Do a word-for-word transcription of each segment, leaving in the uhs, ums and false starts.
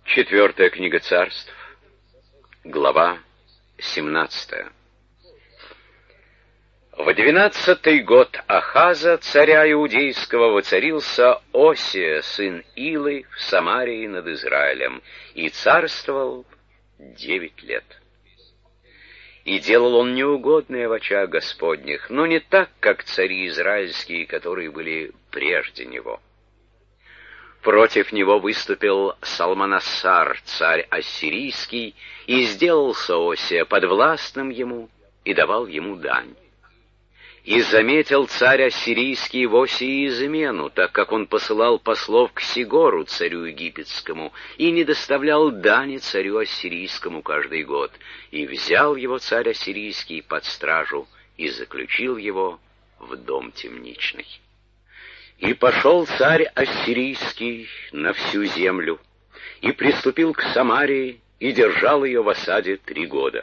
Четвертая книга Царств, глава семнадцатая. В двенадцатый год Ахаза, царя иудейского, воцарился Осия, сын Илы, в Самарии над Израилем, и царствовал девять лет. И делал он неугодное в очах Господних, но не так, как цари израильские, которые были прежде него. Против него выступил Салманассар, царь ассирийский, и сделался Осия подвластным ему и давал ему дань. И заметил царь ассирийский в Осии измену, так как он посылал послов к Сигору, царю египетскому, и не доставлял дани царю ассирийскому каждый год. И взял его царь ассирийский под стражу и заключил его в дом темничный. И пошел царь ассирийский на всю землю, и приступил к Самарии, и держал ее в осаде три года.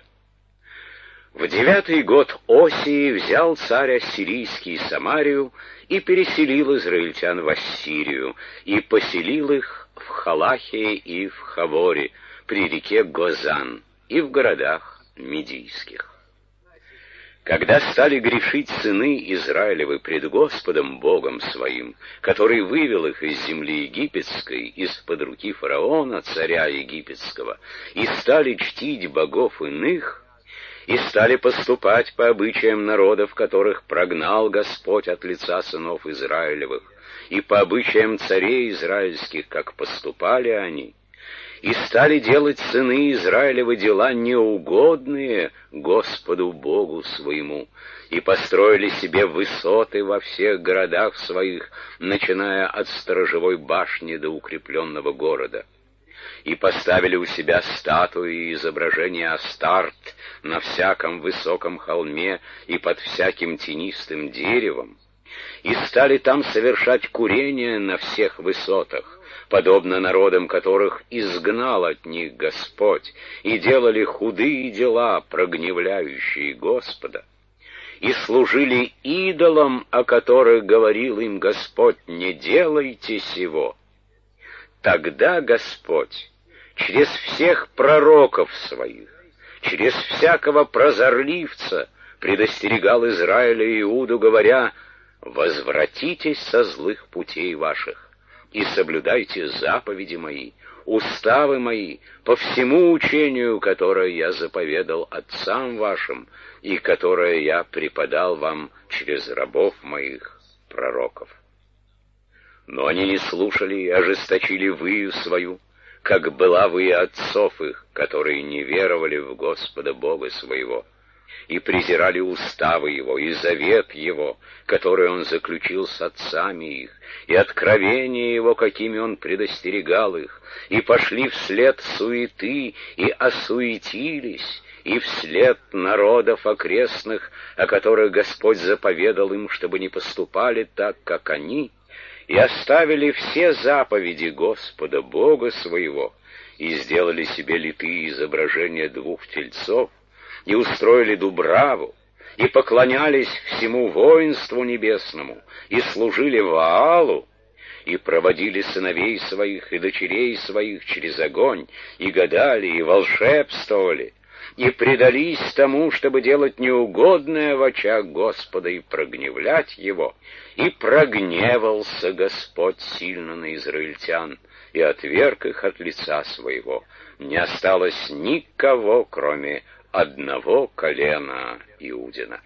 В девятый год Осии взял царь ассирийский Самарию и переселил израильтян в Ассирию, и поселил их в Халахе и в Хаворе, при реке Гозан, и в городах медийских. Когда стали грешить сыны Израилевы пред Господом Богом своим, который вывел их из земли египетской, из-под руки фараона, царя египетского, и стали чтить богов иных, и стали поступать по обычаям народов, которых прогнал Господь от лица сынов Израилевых, и по обычаям царей израильских, как поступали они, и стали делать сыны Израилевы дела неугодные Господу Богу своему, и построили себе высоты во всех городах своих, начиная от сторожевой башни до укрепленного города. И поставили у себя статуи и изображения Астарт на всяком высоком холме и под всяким тенистым деревом, и стали там совершать курение на всех высотах, подобно народам, которых изгнал от них Господь, и делали худые дела, прогневляющие Господа, и служили идолам, о которых говорил им Господь: «Не делайте сего». Тогда Господь через всех пророков своих, через всякого прозорливца предостерегал Израиля и Иуду, говоря: «Возвратитесь со злых путей ваших и соблюдайте заповеди мои, уставы мои, по всему учению, которое я заповедал отцам вашим и которое я преподал вам через рабов моих, пророков». Но они не слушали и ожесточили выю свою, как была выя отцов их, которые не веровали в Господа Бога своего, и презирали уставы Его, и завет Его, который Он заключил с отцами их, и откровения Его, какими Он предостерегал их, и пошли вслед суеты, и осуетились, и вслед народов окрестных, о которых Господь заповедал им, чтобы не поступали так, как они, и оставили все заповеди Господа Бога своего, и сделали себе литые изображения двух тельцов, и устроили дубраву, и поклонялись всему воинству небесному, и служили Ваалу, и проводили сыновей своих и дочерей своих через огонь, и гадали, и волшебствовали, и предались тому, чтобы делать неугодное в очах Господа и прогневлять Его, и прогневался Господь сильно на израильтян, и отверг их от лица своего. Не осталось никого, кроме одного колена Иудина.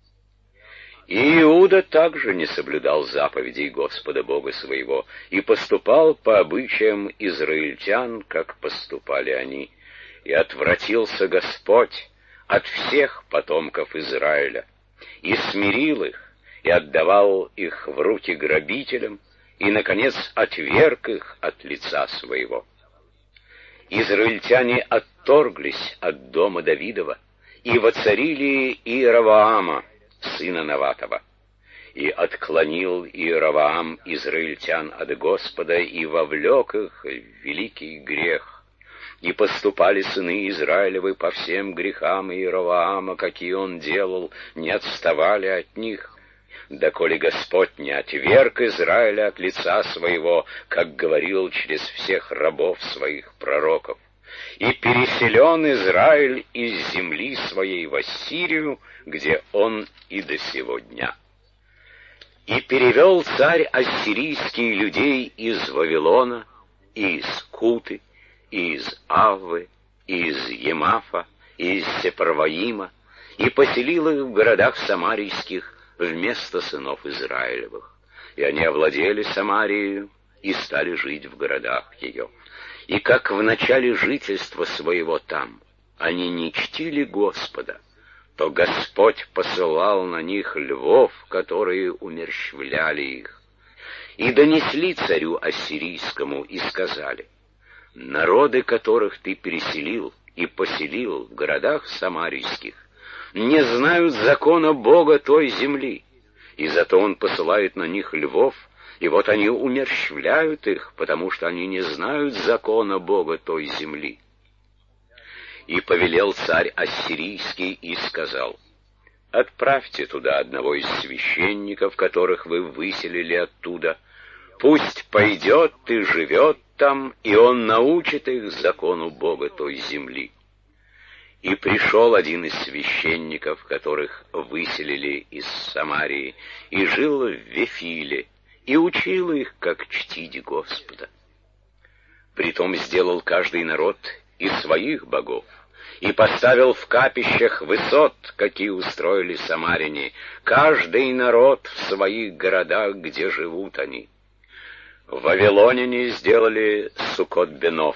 И Иуда также не соблюдал заповедей Господа Бога своего, и поступал по обычаям израильтян, как поступали они. И отвратился Господь от всех потомков Израиля, и смирил их, и отдавал их в руки грабителям, и, наконец, отверг их от лица своего. Израильтяне отторглись от дома Давидова и воцарили Иеровоама, сына Наватова. И отклонил Иеровоам израильтян от Господа и вовлек их в великий грех. И поступали сыны Израилевы по всем грехам Иеровоама, какие он делал, не отставали от них, доколе Господь не отверг Израиля от лица своего, как говорил через всех рабов своих пророков. И переселен Израиль из земли своей в Ассирию, где он и до сего дня. И перевел царь ассирийский людей из Вавилона, и из Куты, и из Аввы, и из Емафа, и из Сепарваима, и поселил их в городах самарийских вместо сынов Израилевых. И они овладели Самарией и стали жить в городах ее. И как в начале жительства своего там они не чтили Господа, то Господь посылал на них львов, которые умерщвляли их. И донесли царю ассирийскому и сказали: народы, которых ты переселил и поселил в городах самарийских, не знают закона Бога той земли, и зато он посылает на них львов, и вот они умерщвляют их, потому что они не знают закона Бога той земли. И повелел царь ассирийский и сказал: отправьте туда одного из священников, которых вы выселили оттуда, пусть пойдет и живет там, и он научит их закону Бога той земли. И пришел один из священников, которых выселили из Самарии, и жил в Вифиле, и учил их, как чтить Господа. Притом сделал каждый народ из своих богов, и поставил в капищах высот, какие устроили самаряне, каждый народ в своих городах, где живут они. Вавилоняне сделали Суккот-Бенов,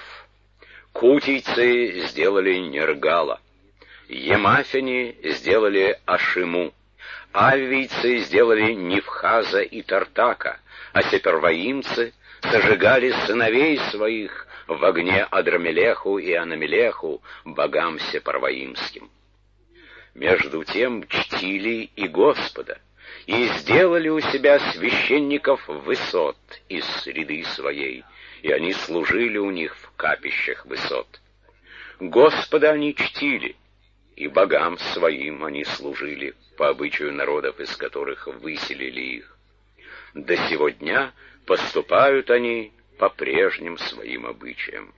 кутийцы сделали Нергала, емафяне сделали Ашиму, аввийцы сделали Нивхаза и Тартака, а сепарваимцы сожигали сыновей своих в огне Адрамелеху и Анамелеху, богам сепарваимским. Между тем чтили и Господа, и сделали у себя священников высот из среды своей, и они служили у них в капищах высот. Господа они чтили, и богам своим они служили, по обычаю народов, из которых выселили их. До сего дня поступают они по прежним своим обычаям.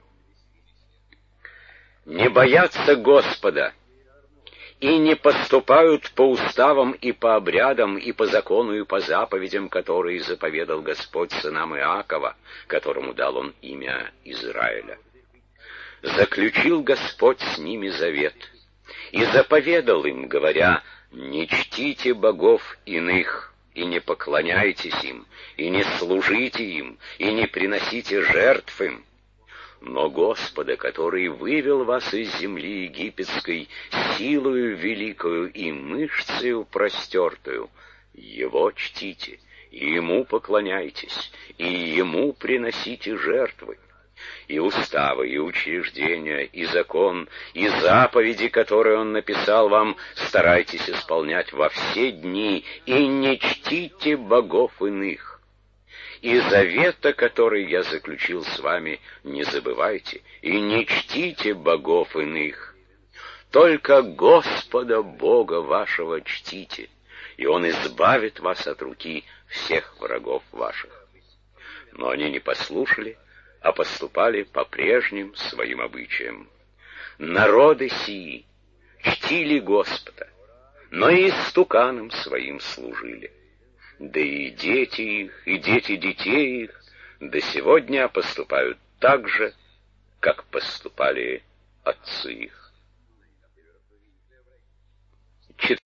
Не боятся Господа и не поступают по уставам и по обрядам, и по закону, и по заповедям, которые заповедал Господь сынам Иакова, которому дал он имя Израиля. Заключил Господь с ними завет и заповедал им, говоря: не чтите богов иных, и не поклоняйтесь им, и не служите им, и не приносите жертв им. Но Господа, который вывел вас из земли египетской силою великою и мышцею простертую, Его чтите, и Ему поклоняйтесь, и Ему приносите жертвы. И уставы, и учреждения, и закон, и заповеди, которые Он написал вам, старайтесь исполнять во все дни, и не чтите богов иных. И завета, который я заключил с вами, не забывайте, и не чтите богов иных. Только Господа Бога вашего чтите, и Он избавит вас от руки всех врагов ваших. Но они не послушали, а поступали по прежним своим обычаям. Народы сии чтили Господа, но и истуканам своим служили. Да и дети их, и дети детей их до сего дня поступают так же, как поступали отцы их.